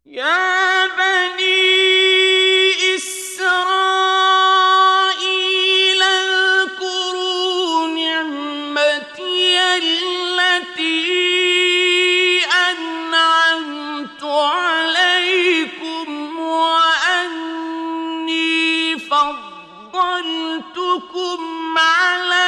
يا بني إسرائيل اذكروا نعمتي التي أنعمت عليكم وأني فضلتكم على